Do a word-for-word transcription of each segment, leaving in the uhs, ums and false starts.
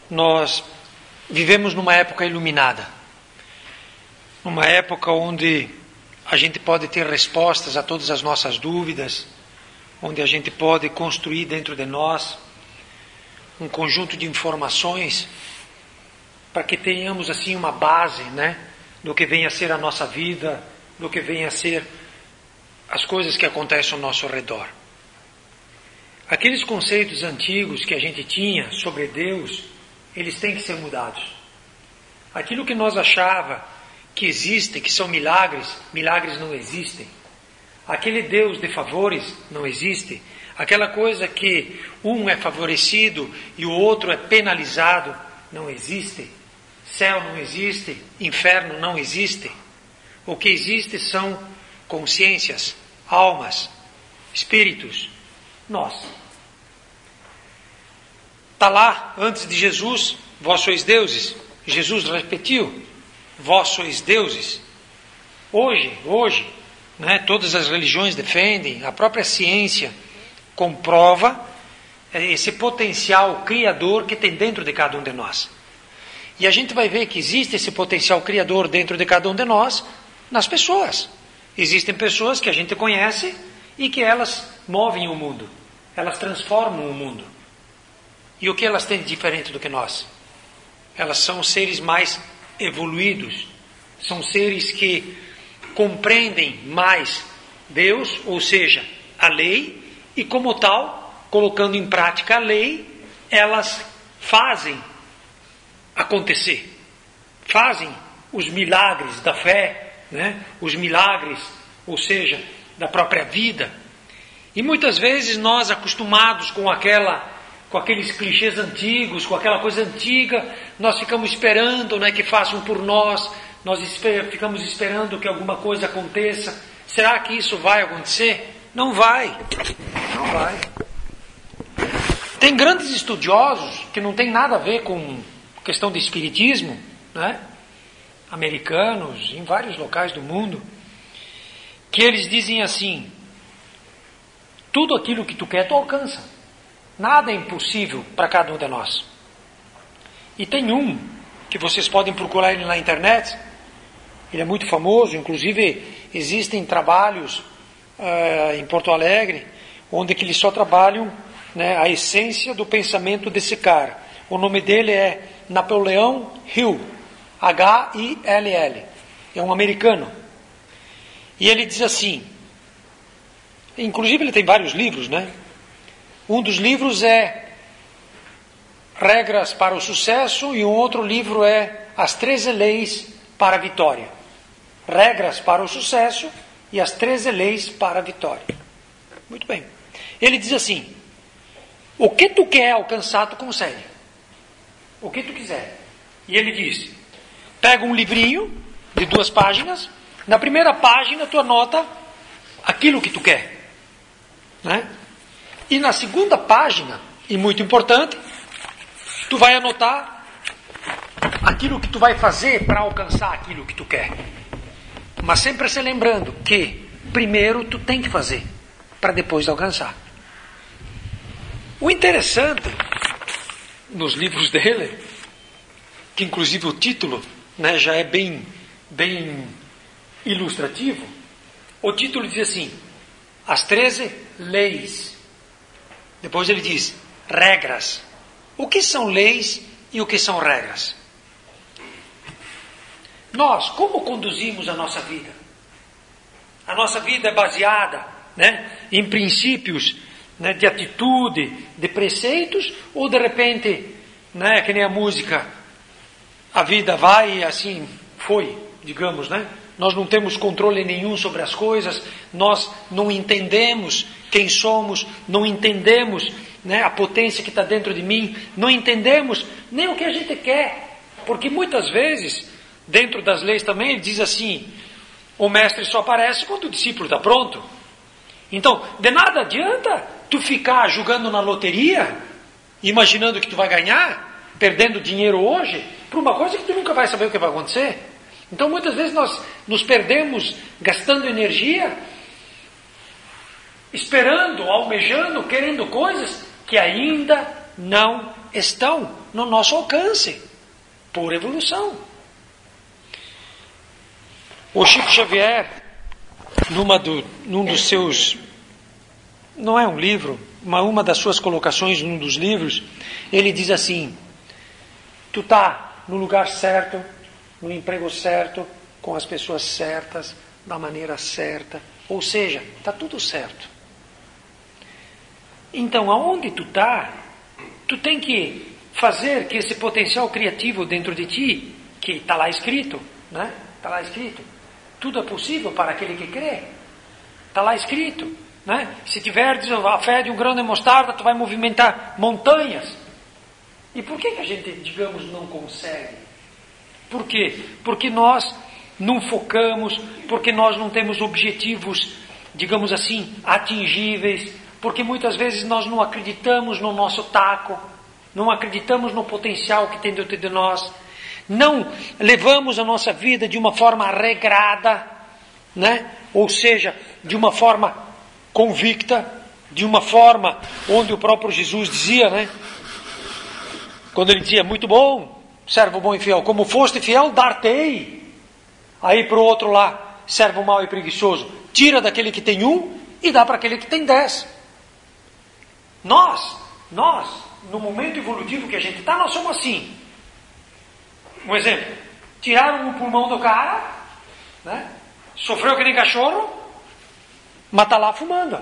nós vivemos numa época iluminada, numa época onde a gente pode ter respostas a todas as nossas dúvidas, onde a gente pode construir dentro de nós um conjunto de informações para que tenhamos assim uma base, né, do que venha a ser a nossa vida, do que venha a ser as coisas que acontecem ao nosso redor. Aqueles conceitos antigos que a gente tinha sobre Deus, eles têm que ser mudados. Aquilo que nós achava que existe, que são milagres, milagres não existem. Aquele Deus de favores não existe. Aquela coisa que um é favorecido e o outro é penalizado não existe. Céu não existe, inferno não existe. O que existe são consciências, almas, espíritos, nós. Está lá, antes de Jesus, vós sois deuses. Jesus repetiu, vós sois deuses. Hoje, hoje, né, todas as religiões defendem, a própria ciência comprova esse potencial criador que tem dentro de cada um de nós. E a gente vai ver que existe esse potencial criador dentro de cada um de nós, nas pessoas. Existem pessoas que a gente conhece e que elas movem o mundo, elas transformam o mundo. E o que elas têm de diferente do que nós? Elas são seres mais evoluídos, são seres que compreendem mais Deus, ou seja, a lei, e como tal, colocando em prática a lei, elas fazem acontecer, fazem os milagres da fé, né? Os milagres, ou seja, da própria vida. E muitas vezes nós, acostumados com aquela, com aqueles clichês antigos, com aquela coisa antiga, nós ficamos esperando, né, que façam por nós, nós esper- ficamos esperando que alguma coisa aconteça. Será que isso vai acontecer? Não vai, não vai. Tem grandes estudiosos que não tem nada a ver com questão de espiritismo, né? Americanos, em vários locais do mundo, que eles dizem assim: tudo aquilo que tu quer, tu alcança. Nada é impossível para cada um de nós. E tem um, que vocês podem procurar ele na internet, ele é muito famoso, inclusive existem trabalhos uh, em Porto Alegre, onde que eles só trabalham, né, a essência do pensamento desse cara. O nome dele é Napoleão Hill, H I L L, é um americano. E ele diz assim, inclusive ele tem vários livros, né? Um dos livros é Regras para o Sucesso e um outro livro é As treze Leis para a Vitória. Regras para o Sucesso e as treze Leis para a Vitória. Muito bem. Ele diz assim, o que tu quer alcançar, tu consegue. O que tu quiser. E ele diz, pega um livrinho de duas páginas, na primeira página tu anota aquilo que tu quer, né? E na segunda página, e muito importante, tu vai anotar aquilo que tu vai fazer para alcançar aquilo que tu quer. Mas sempre se lembrando que primeiro tu tem que fazer para depois alcançar. O interessante nos livros dele, que inclusive o título, né, já é bem, bem ilustrativo, o título diz assim, as treze leis. Depois ele diz, regras. O que são leis e o que são regras? Nós, como conduzimos a nossa vida? A nossa vida é baseada, né, em princípios, né, de atitude, de preceitos, ou de repente, né, que nem a música, a vida vai e assim foi, digamos, né? Nós não temos controle nenhum sobre as coisas, nós não entendemos quem somos, não entendemos, né, a potência que está dentro de mim, não entendemos nem o que a gente quer, porque muitas vezes, dentro das leis também, ele diz assim, o mestre só aparece quando o discípulo está pronto. Então, de nada adianta tu ficar jogando na loteria, imaginando que tu vai ganhar, perdendo dinheiro hoje, por uma coisa que tu nunca vai saber o que vai acontecer. Então, muitas vezes nós nos perdemos gastando energia, esperando, almejando, querendo coisas que ainda não estão no nosso alcance, por evolução. O Chico Xavier, numa do, num dos seus, não é um livro, mas uma das suas colocações num dos livros, ele diz assim: tu tá no lugar certo, no emprego certo, com as pessoas certas, da maneira certa, ou seja, tá tudo certo. Então, aonde tu tá, tu tem que fazer que esse potencial criativo dentro de ti, que está lá escrito, né? Está lá escrito. Tudo é possível para aquele que crê. Está lá escrito, né? Se tiveres a fé de um grão de mostarda, tu vai movimentar montanhas. E por que que a gente, digamos, não consegue? Por quê? Porque nós não focamos, porque nós não temos objetivos, digamos assim, atingíveis, porque muitas vezes nós não acreditamos no nosso taco, não acreditamos no potencial que tem dentro de nós, não levamos a nossa vida de uma forma regrada, né? Ou seja, de uma forma convicta, de uma forma onde o próprio Jesus dizia, né? Quando ele dizia, muito bom, servo bom e fiel, como foste fiel, dar-te-ei. Aí para o outro lá, servo mau e preguiçoso, tira daquele que tem um e dá para aquele que tem dez. Nós, nós, no momento evolutivo que a gente está, nós somos assim. Um exemplo, tiraram o pulmão do cara, né? Sofreu que nem cachorro, mas está lá fumando.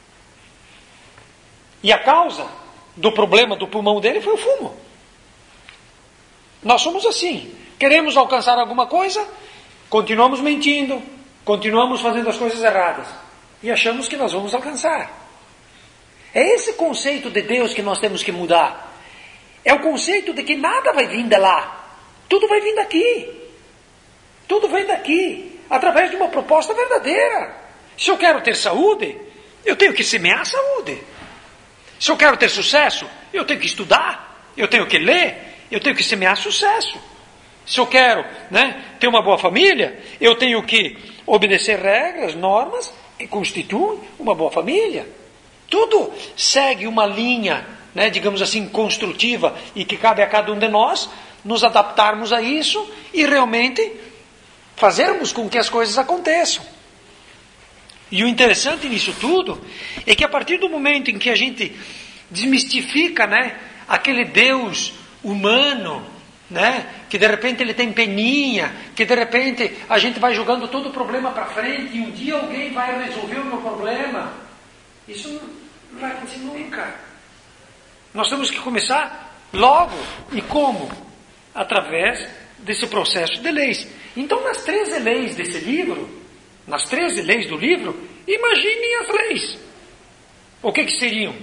E a causa do problema do pulmão dele foi o fumo. Nós somos assim. Queremos alcançar alguma coisa, continuamos mentindo, continuamos fazendo as coisas erradas e achamos que nós vamos alcançar. É esse conceito de Deus que nós temos que mudar. É o conceito de que nada vai vir de lá. Tudo vai vir daqui. Tudo vem daqui, através de uma proposta verdadeira. Se eu quero ter saúde, eu tenho que semear a saúde. Se eu quero ter sucesso, eu tenho que estudar, eu tenho que ler, eu tenho que semear sucesso. Se eu quero, né, ter uma boa família, eu tenho que obedecer regras, normas que constituem uma boa família. Tudo segue uma linha, né, digamos assim, construtiva, e que cabe a cada um de nós nos adaptarmos a isso e realmente fazermos com que as coisas aconteçam. E o interessante nisso tudo é que a partir do momento em que a gente desmistifica, né, aquele Deus humano, né, que de repente ele tem peninha, que de repente a gente vai jogando todo o problema para frente e um dia alguém vai resolver o meu problema, isso não vai acontecer nunca. Nós temos que começar logo. E como? Através desse processo de leis. Então, nas treze leis desse livro, nas treze leis do livro, imaginem as leis. O que que seriam?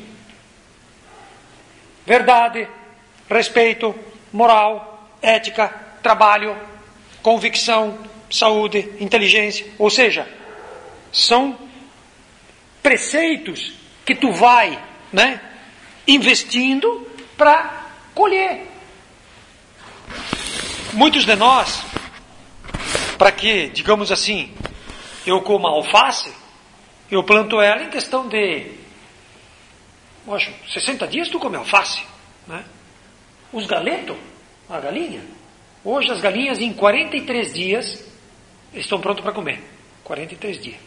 Verdade, respeito, moral, ética, trabalho, convicção, saúde, inteligência. Ou seja, são preceitos que tu vai, né, investindo para colher. Muitos de nós, para que, digamos assim, eu coma alface, eu planto ela em questão de, poxa, sessenta dias tu come alface, né? Os galetos, a galinha, hoje as galinhas em quarenta e três dias estão prontas para comer. quarenta e três dias.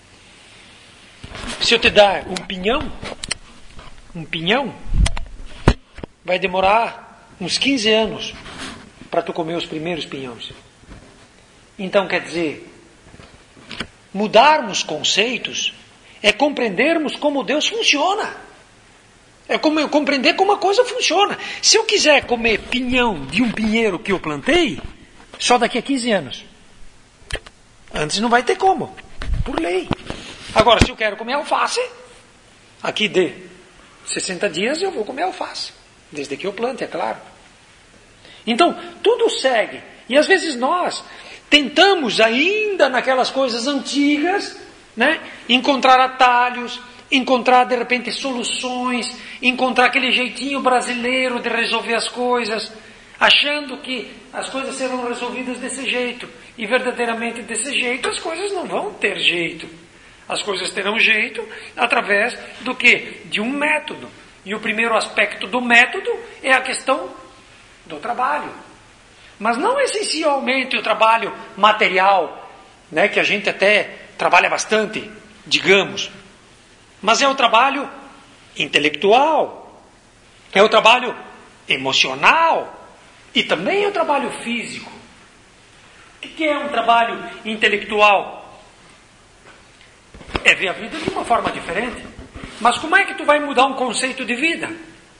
Se eu te dar um pinhão, um pinhão, vai demorar uns quinze anos para tu comer os primeiros pinhões. Então, quer dizer, mudarmos conceitos é compreendermos como Deus funciona. É como eu compreender como a coisa funciona. Se eu quiser comer pinhão de um pinheiro que eu plantei, só daqui a quinze anos. Antes não vai ter como, por lei. Agora, se eu quero comer alface, aqui de sessenta dias eu vou comer alface. Desde que eu plante, é claro. Então, tudo segue. E às vezes nós tentamos ainda naquelas coisas antigas, né, encontrar atalhos, encontrar de repente soluções, encontrar aquele jeitinho brasileiro de resolver as coisas, achando que as coisas serão resolvidas desse jeito. E verdadeiramente desse jeito as coisas não vão ter jeito. As coisas terão jeito através do quê? De um método. E o primeiro aspecto do método é a questão do trabalho. Mas não essencialmente o trabalho material, né, que a gente até trabalha bastante, digamos. Mas é o trabalho intelectual, é o trabalho emocional e também é o trabalho físico. O que é um trabalho intelectual? É ver a vida de uma forma diferente. Mas como é que tu vai mudar um conceito de vida?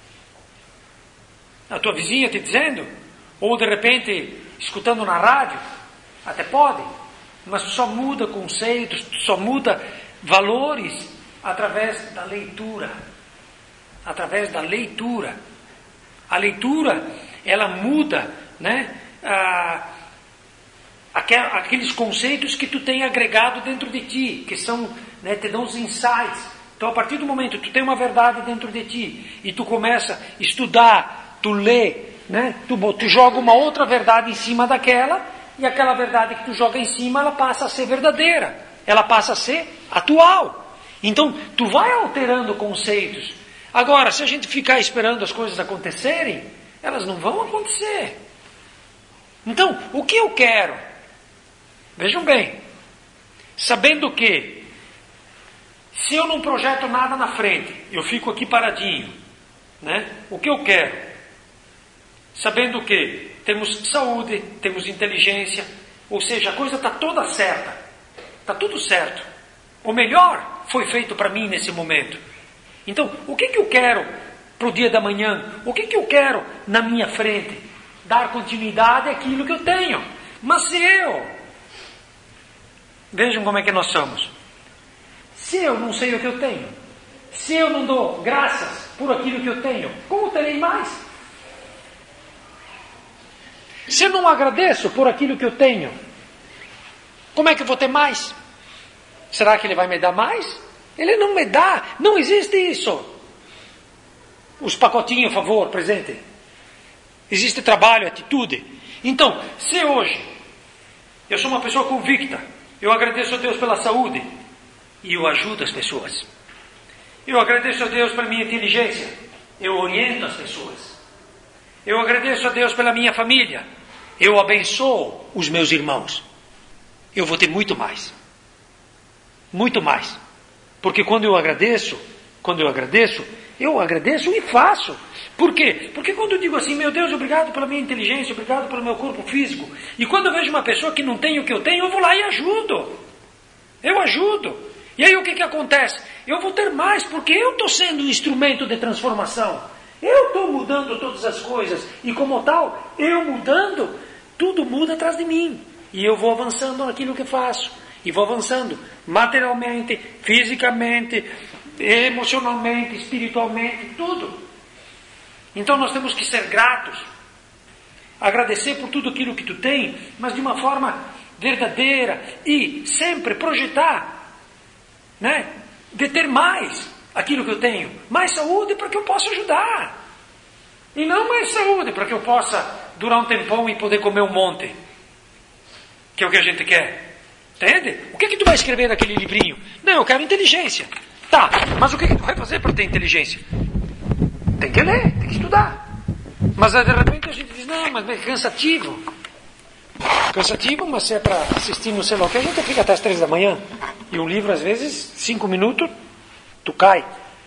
A tua vizinha te dizendo? Ou de repente escutando na rádio? Até pode. Mas só muda conceitos, só muda valores através da leitura. Através da leitura. A leitura, ela muda, né, a, aqueles conceitos que tu tem agregado dentro de ti, que são, né, te dão os insights. Então, a partir do momento que tu tem uma verdade dentro de ti e tu começa a estudar, tu lê, né, tu, tu joga uma outra verdade em cima daquela, e aquela verdade que tu joga em cima, ela passa a ser verdadeira, ela passa a ser atual. Então, tu vai alterando conceitos. Agora, se a gente ficar esperando as coisas acontecerem, elas não vão acontecer. Então, o que eu quero? Vejam bem, sabendo que se eu não projeto nada na frente, eu fico aqui paradinho, né? O que eu quero? Sabendo que temos saúde, temos inteligência, ou seja, a coisa está toda certa, está tudo certo. O melhor foi feito para mim nesse momento. Então, o que, que eu quero para o dia da manhã? O que, que eu quero na minha frente? Dar continuidade àquilo que eu tenho. Mas se eu... Vejam como é que nós somos. Se eu não sei o que eu tenho, se eu não dou graças por aquilo que eu tenho, como terei mais? Se eu não agradeço por aquilo que eu tenho, como é que eu vou ter mais? Será que ele vai me dar mais? Ele não me dá, não existe isso. Os pacotinhos, por favor, presente. Existe trabalho, atitude. Então, se hoje eu sou uma pessoa convicta, eu agradeço a Deus pela saúde, e eu ajudo as pessoas. Eu agradeço a Deus pela minha inteligência, eu oriento as pessoas. Eu agradeço a Deus pela minha família, eu abençoo os meus irmãos. Eu vou ter muito mais. Muito mais. Porque quando eu agradeço, quando eu agradeço, eu agradeço e faço. Por quê? Porque quando eu digo assim, meu Deus, obrigado pela minha inteligência, obrigado pelo meu corpo físico, e quando eu vejo uma pessoa que não tem o que eu tenho, eu vou lá e ajudo. Eu ajudo. E aí o que, que acontece? Eu vou ter mais, porque eu estou sendo um instrumento de transformação. Eu estou mudando todas as coisas. E como tal, eu mudando, tudo muda atrás de mim. E eu vou avançando naquilo que faço. E vou avançando materialmente, fisicamente, emocionalmente, espiritualmente, tudo. Então nós temos que ser gratos. Agradecer por tudo aquilo que tu tem, mas de uma forma verdadeira. E sempre projetar, né, de ter mais aquilo que eu tenho, mais saúde para que eu possa ajudar, e não mais saúde para que eu possa durar um tempão e poder comer um monte, que é o que a gente quer, entende? O que é que tu vai escrever naquele livrinho? Não, eu quero inteligência. Tá, mas o que é que tu vai fazer para ter inteligência? Tem que ler, tem que estudar. Mas de repente a gente diz, não, mas é cansativo. Cansativo, mas se é para assistir no celular, que a gente fica até as três da manhã. E um livro, às vezes, cinco minutos, tu cai.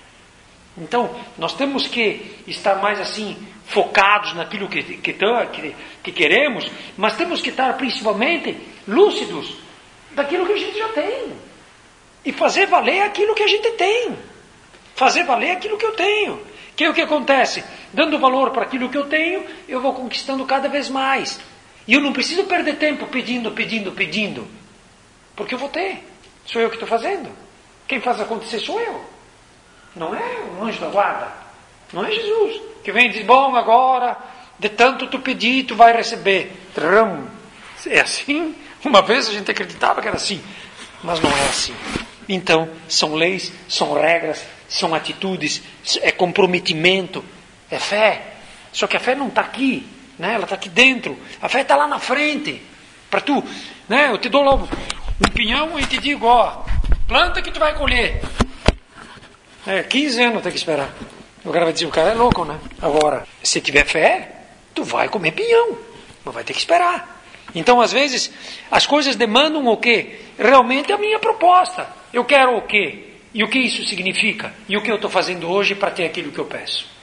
Então, nós temos que estar mais assim, focados naquilo que, que, que, que queremos, mas temos que estar principalmente lúcidos daquilo que a gente já tem. E fazer valer aquilo que a gente tem. Fazer valer aquilo que eu tenho. Que é o que acontece? Dando valor para aquilo que eu tenho, eu vou conquistando cada vez mais. E eu não preciso perder tempo pedindo, pedindo, pedindo. Porque eu vou ter. Sou eu que estou fazendo. Quem faz acontecer sou eu. Não é o anjo da guarda. Não é Jesus. Que vem e diz, bom, agora, de tanto tu pedir, tu vai receber. Tram. É assim? Uma vez a gente acreditava que era assim. Mas não é assim. Então, são leis, são regras, são atitudes, é comprometimento, é fé. Só que a fé não está aqui. Né? Ela está aqui dentro. A fé está lá na frente. Para tu, né? Eu te dou logo um pinhão e te digo, ó, planta que tu vai colher. É, quinze anos tem que esperar. O cara vai dizer, o cara é louco, né? Agora, se tiver fé, tu vai comer pinhão, mas vai ter que esperar. Então, às vezes, as coisas demandam o quê? Realmente a minha proposta. Eu quero o quê? E o que isso significa? E o que eu estou fazendo hoje para ter aquilo que eu peço?